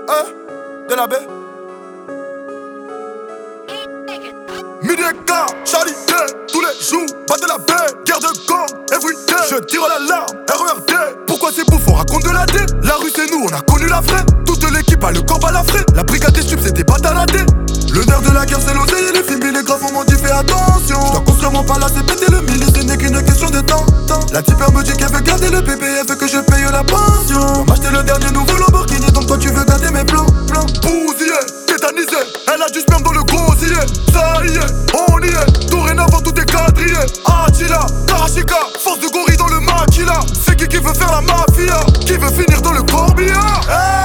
de la baie. Midi et quart, Charlie Day, tous les jours, pas de la baie, guerre de camp, everyday. Je tire l'alarme, RERD. Pourquoi c'est bouffon, raconte de la D. La rue c'est nous, on a connu la vraie. Toute l'équipe a le corps balafré. La brigade des subs c'était pas taladé. Le nerf de la guerre c'est l'oseille et les films, les graves, on m'en dit fais attention. Je dois construire mon palace et péter le mille, ce n'est qu'une question de temps. La tipeur me dit qu'elle veut garder le bébé, elle veut que je paye la pension. On m'a acheté le dernier nouveau Lamborghini, donc toi tu veux garder mes plans. Bousillé, tétanisé, elle a du sperme dans le gosier. Ça y est, on y est, dorénavant tout est quadrillé. Attila, Karashika, force de gorille dans le maquila. C'est qui veut faire la mafia, qui veut finir dans le corbillard.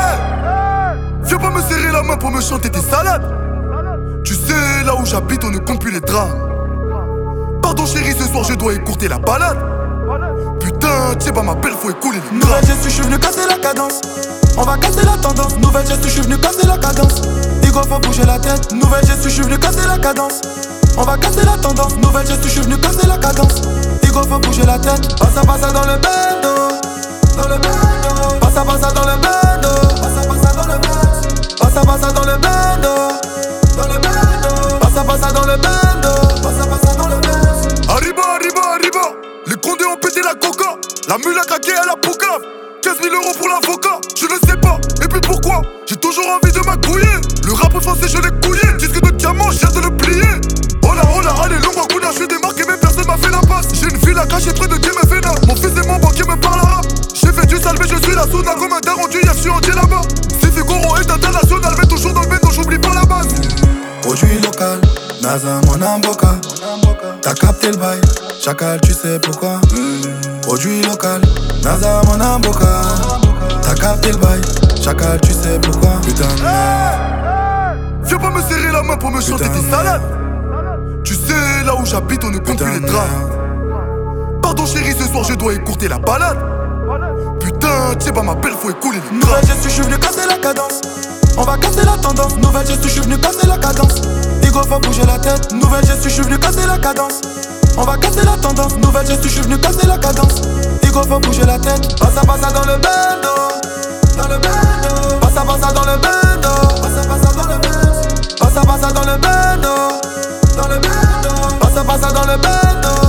Viens pas me serrer la main pour me chanter tes salades. Tu sais, là où j'habite, on ne compte plus les drames. Pardon chérie, ce soir je dois écourter la balade. Putain, Tcheba m'appelle, faut écouler les drames. Nouvelle gestu, je suis venu casser la cadence. On va casser la tendance. Nouvelle gestu, je suis venu casser la cadence. Digo, faut bouger la tête. Nouvelle gestu, je suis venu casser la cadence. On va casser la tendance. Nouvelle gestu, je suis venu casser la cadence. Digo, faut bouger la tête. Passa, passa dans le bendo. Dans le bendo. Passa, passa dans le bendo. Passa, passa dans le bendo. Passa, passa dans le bendo. Dans le bendo. Passa, passa dans le bendo. Passa, passa dans le bendo. Arriba, arriba, arriba. Les condés ont pété la coca. La mule a craqué à la poucave. 15 000 € pour l'avocat, je ne sais pas, et puis pourquoi. J'ai toujours envie de m'accouiller. Le rap français je l'ai couillé. Disque de diamant, j'ai hâte de le plier. Oh là, allez, longue en couleur, je suis démarqué mais personne m'a fait la passe. J'ai une ville à cacher près de Kéméféna. Mon fils et mon banquier me parlent arabe. J'ai fait du sale mais je suis la soda. Comme un daron du Yaf, je suis entier là-bas. Si Figaro est international, mais toujours dans le bendo, j'oublie pas la base. Produit local, Naza mon amboka. T'as capté le bail, chacal tu sais pourquoi. Produit local, Naza mon amboka. T'as capté le bail, chacal tu sais pourquoi. Putain de merde. Viens pas me serrer la main pour me chanter tes salades. Tu sais, là où j'habite, on ne compte plus les drames. Pardon chérie, ce soir je dois écourter la balade. Putain, Tcheba m'appelle, faut écouler les drames. Nouvelle gestu, je suis venu casser la cadence. On va casser la tendance. Nouvelle gestu, je suis venu casser la cadence. Digo, faut bouger la tête. Nouvelle gestu, je suis venu casser la cadence. On va casser la tendance. Nouvelle gestu, je suis venu casser la cadence. Digo, faut bouger la tête. Passa, passa dans le bendo. Dans le bendo. Passa, passa dans le bendo. Passa, passa dans le bendo. Passa, passa dans le bendo. Dans le bendo. Passa, passa dans le bendo.